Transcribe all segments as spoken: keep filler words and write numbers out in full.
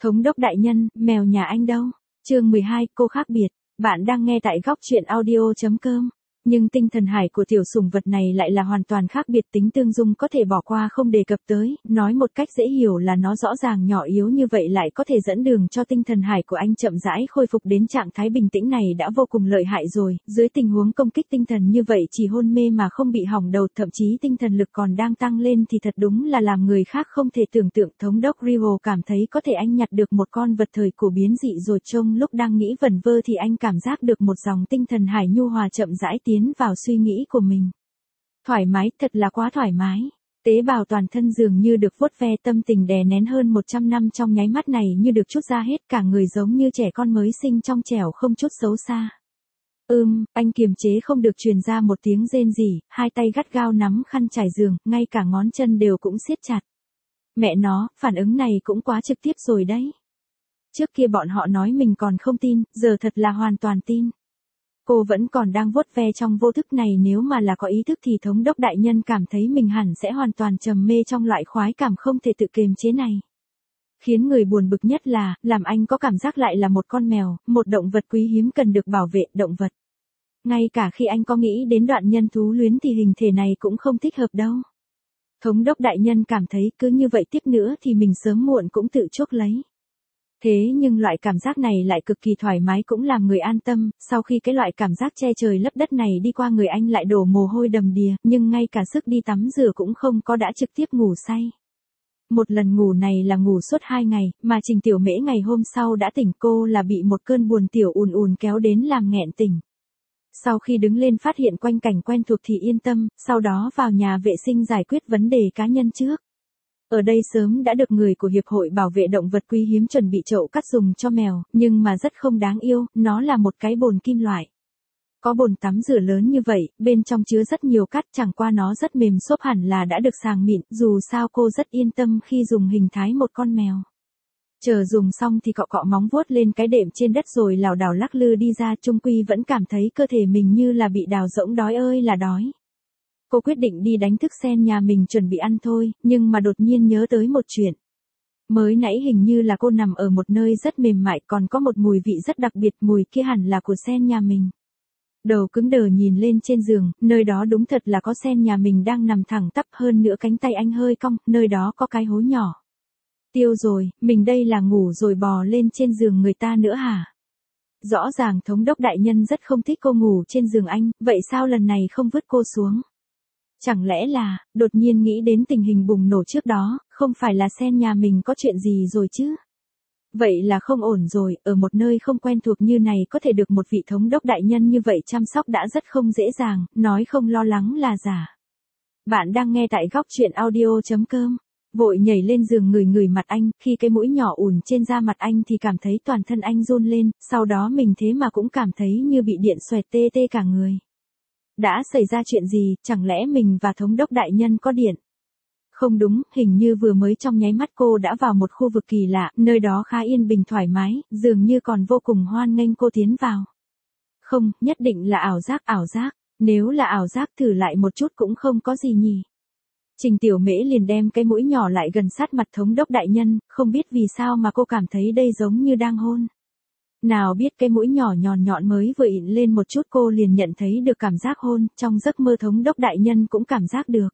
Thống đốc đại nhân, mèo nhà anh đâu? Chương mười hai, cô khác biệt. Bạn đang nghe tại góc truyện audio chấm com. Nhưng tinh thần hải của tiểu sủng vật này lại là hoàn toàn khác biệt, tính tương dung có thể bỏ qua không đề cập tới, nói một cách dễ hiểu là nó rõ ràng nhỏ yếu như vậy lại có thể dẫn đường cho tinh thần hải của anh chậm rãi khôi phục đến trạng thái bình tĩnh này đã vô cùng lợi hại rồi, dưới tình huống công kích tinh thần như vậy chỉ hôn mê mà không bị hỏng đầu, thậm chí tinh thần lực còn đang tăng lên thì thật đúng là làm người khác không thể tưởng tượng. Thống đốc Rival cảm thấy có thể anh nhặt được một con vật thời cổ biến dị rồi, trong lúc đang nghĩ vẩn vơ thì anh cảm giác được một dòng tinh thần hải nhu hòa chậm rãi tiến vào suy nghĩ của mình. Thoải mái, thật là quá thoải mái. Tế bào toàn thân dường như được vuốt ve, tâm tình đè nén hơn một trăm năm trong nháy mắt này như được trút ra hết, cả người giống như trẻ con mới sinh trong trẻo không chút xấu xa. Ưm, anh kiềm chế không được truyền ra một tiếng rên rỉ, hai tay gắt gao nắm khăn trải giường, ngay cả ngón chân đều cũng siết chặt. Mẹ nó, phản ứng này cũng quá trực tiếp rồi đấy. Trước kia bọn họ nói mình còn không tin, giờ thật là hoàn toàn tin. Cô vẫn còn đang vuốt ve trong vô thức này, nếu mà là có ý thức thì thống đốc đại nhân cảm thấy mình hẳn sẽ hoàn toàn trầm mê trong loại khoái cảm không thể tự kiềm chế này. Khiến người buồn bực nhất là, làm anh có cảm giác lại là một con mèo, một động vật quý hiếm cần được bảo vệ, động vật. Ngay cả khi anh có nghĩ đến đoạn nhân thú luyến thì hình thể này cũng không thích hợp đâu. Thống đốc đại nhân cảm thấy cứ như vậy tiếp nữa thì mình sớm muộn cũng tự chuốc lấy. Thế nhưng loại cảm giác này lại cực kỳ thoải mái cũng làm người an tâm, sau khi cái loại cảm giác che trời lấp đất này đi qua người anh lại đổ mồ hôi đầm đìa, nhưng ngay cả sức đi tắm rửa cũng không có đã trực tiếp ngủ say. Một lần ngủ này là ngủ suốt hai ngày, mà Trình Tiểu Mễ ngày hôm sau đã tỉnh, cô là bị một cơn buồn tiểu ùn ùn kéo đến làm nghẹn tỉnh. Sau khi đứng lên phát hiện quanh cảnh quen thuộc thì yên tâm, sau đó vào nhà vệ sinh giải quyết vấn đề cá nhân trước. Ở đây sớm đã được người của Hiệp hội Bảo vệ Động vật Quý Hiếm chuẩn bị chậu cắt dùng cho mèo, nhưng mà rất không đáng yêu, nó là một cái bồn kim loại. Có bồn tắm rửa lớn như vậy, bên trong chứa rất nhiều cát, chẳng qua nó rất mềm xốp, hẳn là đã được sàng mịn, dù sao cô rất yên tâm khi dùng hình thái một con mèo. Chờ dùng xong thì cọ cọ móng vuốt lên cái đệm trên đất rồi lảo đảo lắc lư đi ra, chung quy vẫn cảm thấy cơ thể mình như là bị đào rỗng, đói ơi là đói. Cô quyết định đi đánh thức Sen nhà mình chuẩn bị ăn thôi, nhưng mà đột nhiên nhớ tới một chuyện. Mới nãy hình như là cô nằm ở một nơi rất mềm mại, còn có một mùi vị rất đặc biệt, mùi kia hẳn là của Sen nhà mình. Đầu cứng đờ nhìn lên trên giường, nơi đó đúng thật là có Sen nhà mình đang nằm thẳng tắp, hơn nữa cánh tay anh hơi cong, nơi đó có cái hố nhỏ. Tiêu rồi, mình đây là ngủ rồi bò lên trên giường người ta nữa hả? Rõ ràng thống đốc đại nhân rất không thích cô ngủ trên giường anh, vậy sao lần này không vứt cô xuống? Chẳng lẽ là, đột nhiên nghĩ đến tình hình bùng nổ trước đó, không phải là Sen nhà mình có chuyện gì rồi chứ? Vậy là không ổn rồi, ở một nơi không quen thuộc như này có thể được một vị thống đốc đại nhân như vậy chăm sóc đã rất không dễ dàng, nói không lo lắng là giả. Bạn đang nghe tại góc truyện audio chấm com. Vội nhảy lên giường ngửi ngửi mặt anh, khi cái mũi nhỏ ùn trên da mặt anh thì cảm thấy toàn thân anh run lên, sau đó mình thế mà cũng cảm thấy như bị điện xoẹt tê tê cả người. Đã xảy ra chuyện gì, chẳng lẽ mình và thống đốc đại nhân có điện? Không đúng, hình như vừa mới trong nháy mắt cô đã vào một khu vực kỳ lạ, nơi đó khá yên bình thoải mái, dường như còn vô cùng hoan nghênh cô tiến vào. Không, nhất định là ảo giác, ảo giác, nếu là ảo giác thử lại một chút cũng không có gì nhỉ. Trình Tiểu Mễ liền đem cái mũi nhỏ lại gần sát mặt thống đốc đại nhân, không biết vì sao mà cô cảm thấy đây giống như đang hôn. Nào biết cái mũi nhỏ nhọn nhọn mới vừa ịn lên một chút cô liền nhận thấy được cảm giác hôn, trong giấc mơ thống đốc đại nhân cũng cảm giác được.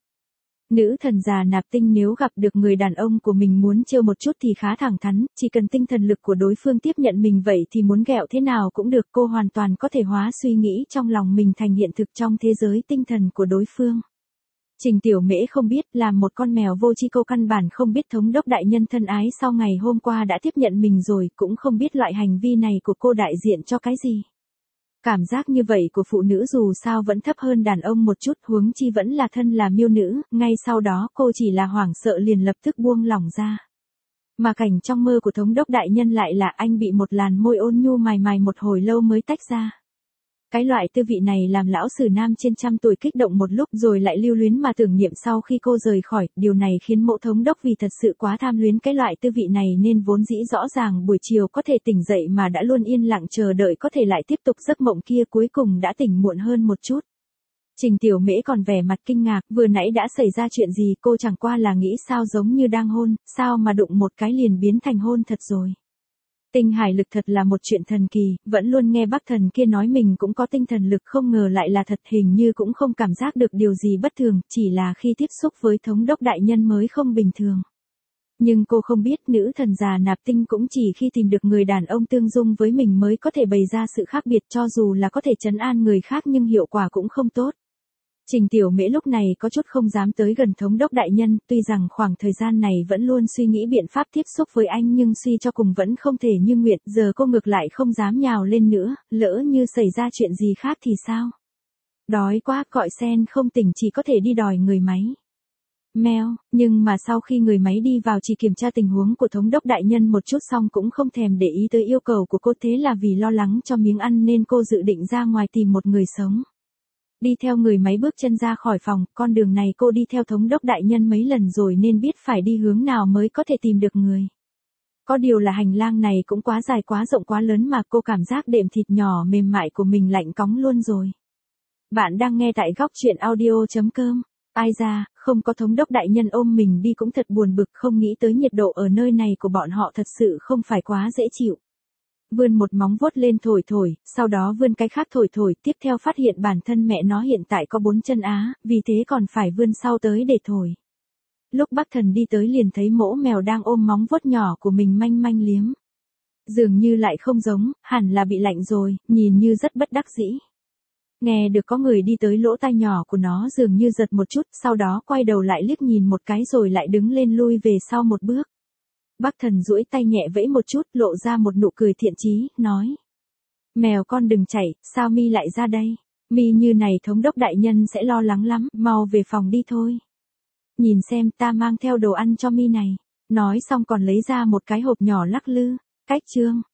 Nữ thần già nạp tinh nếu gặp được người đàn ông của mình muốn trêu một chút thì khá thẳng thắn, chỉ cần tinh thần lực của đối phương tiếp nhận mình vậy thì muốn ghẹo thế nào cũng được, cô hoàn toàn có thể hóa suy nghĩ trong lòng mình thành hiện thực trong thế giới tinh thần của đối phương. Trình Tiểu Mễ không biết, làm một con mèo vô tri cô căn bản không biết thống đốc đại nhân thân ái sau ngày hôm qua đã tiếp nhận mình rồi, cũng không biết loại hành vi này của cô đại diện cho cái gì. Cảm giác như vậy của phụ nữ dù sao vẫn thấp hơn đàn ông một chút, huống chi vẫn là thân là miêu nữ, ngay sau đó cô chỉ là hoảng sợ liền lập tức buông lỏng ra. Mà cảnh trong mơ của thống đốc đại nhân lại là anh bị một làn môi ôn nhu mài mài một hồi lâu mới tách ra. Cái loại tư vị này làm lão sử nam trên trăm tuổi kích động một lúc rồi lại lưu luyến mà tưởng niệm sau khi cô rời khỏi, điều này khiến mộ thống đốc vì thật sự quá tham luyến cái loại tư vị này nên vốn dĩ rõ ràng buổi chiều có thể tỉnh dậy mà đã luôn yên lặng chờ đợi có thể lại tiếp tục giấc mộng kia, cuối cùng đã tỉnh muộn hơn một chút. Trình Tiểu Mễ còn vẻ mặt kinh ngạc, vừa nãy đã xảy ra chuyện gì, cô chẳng qua là nghĩ sao giống như đang hôn, sao mà đụng một cái liền biến thành hôn thật rồi. Tinh hải lực thật là một chuyện thần kỳ, vẫn luôn nghe bác thần kia nói mình cũng có tinh thần lực, không ngờ lại là thật, hình như cũng không cảm giác được điều gì bất thường, chỉ là khi tiếp xúc với thống đốc đại nhân mới không bình thường. Nhưng cô không biết nữ thần già nạp tinh cũng chỉ khi tìm được người đàn ông tương dung với mình mới có thể bày ra sự khác biệt, cho dù là có thể trấn an người khác nhưng hiệu quả cũng không tốt. Trình Tiểu Mễ lúc này có chút không dám tới gần thống đốc đại nhân, tuy rằng khoảng thời gian này vẫn luôn suy nghĩ biện pháp tiếp xúc với anh nhưng suy cho cùng vẫn không thể như nguyện, giờ cô ngược lại không dám nhào lên nữa, lỡ như xảy ra chuyện gì khác thì sao? Đói quá, gọi sen không tỉnh, chỉ có thể đi đòi người máy. Mèo, nhưng mà sau khi người máy đi vào chỉ kiểm tra tình huống của thống đốc đại nhân một chút xong cũng không thèm để ý tới yêu cầu của cô, thế là vì lo lắng cho miếng ăn nên cô dự định ra ngoài tìm một người sống. Đi theo người máy bước chân ra khỏi phòng, con đường này cô đi theo thống đốc đại nhân mấy lần rồi nên biết phải đi hướng nào mới có thể tìm được người. Có điều là hành lang này cũng quá dài quá rộng quá lớn mà cô cảm giác đệm thịt nhỏ mềm mại của mình lạnh cóng luôn rồi. Bạn đang nghe tại góc truyện audio chấm com. Ai ra, không có thống đốc đại nhân ôm mình đi cũng thật buồn bực, không nghĩ tới nhiệt độ ở nơi này của bọn họ thật sự không phải quá dễ chịu. Vươn một móng vuốt lên thổi thổi, sau đó vươn cái khác thổi thổi, tiếp theo phát hiện bản thân mẹ nó hiện tại có bốn chân á, vì thế còn phải vươn sau tới để thổi. Lúc bác thần đi tới liền thấy mỗ mèo đang ôm móng vuốt nhỏ của mình manh manh liếm. Dường như lại không giống, hẳn là bị lạnh rồi, nhìn như rất bất đắc dĩ. Nghe được có người đi tới, lỗ tai nhỏ của nó dường như giật một chút, sau đó quay đầu lại liếc nhìn một cái rồi lại đứng lên lui về sau một bước. Bác thần duỗi tay nhẹ vẫy một chút, lộ ra một nụ cười thiện chí, nói. Mèo con đừng chạy, sao mi lại ra đây? Mi như này thống đốc đại nhân sẽ lo lắng lắm, mau về phòng đi thôi. Nhìn xem ta mang theo đồ ăn cho mi này. Nói xong còn lấy ra một cái hộp nhỏ lắc lư. Cách chương.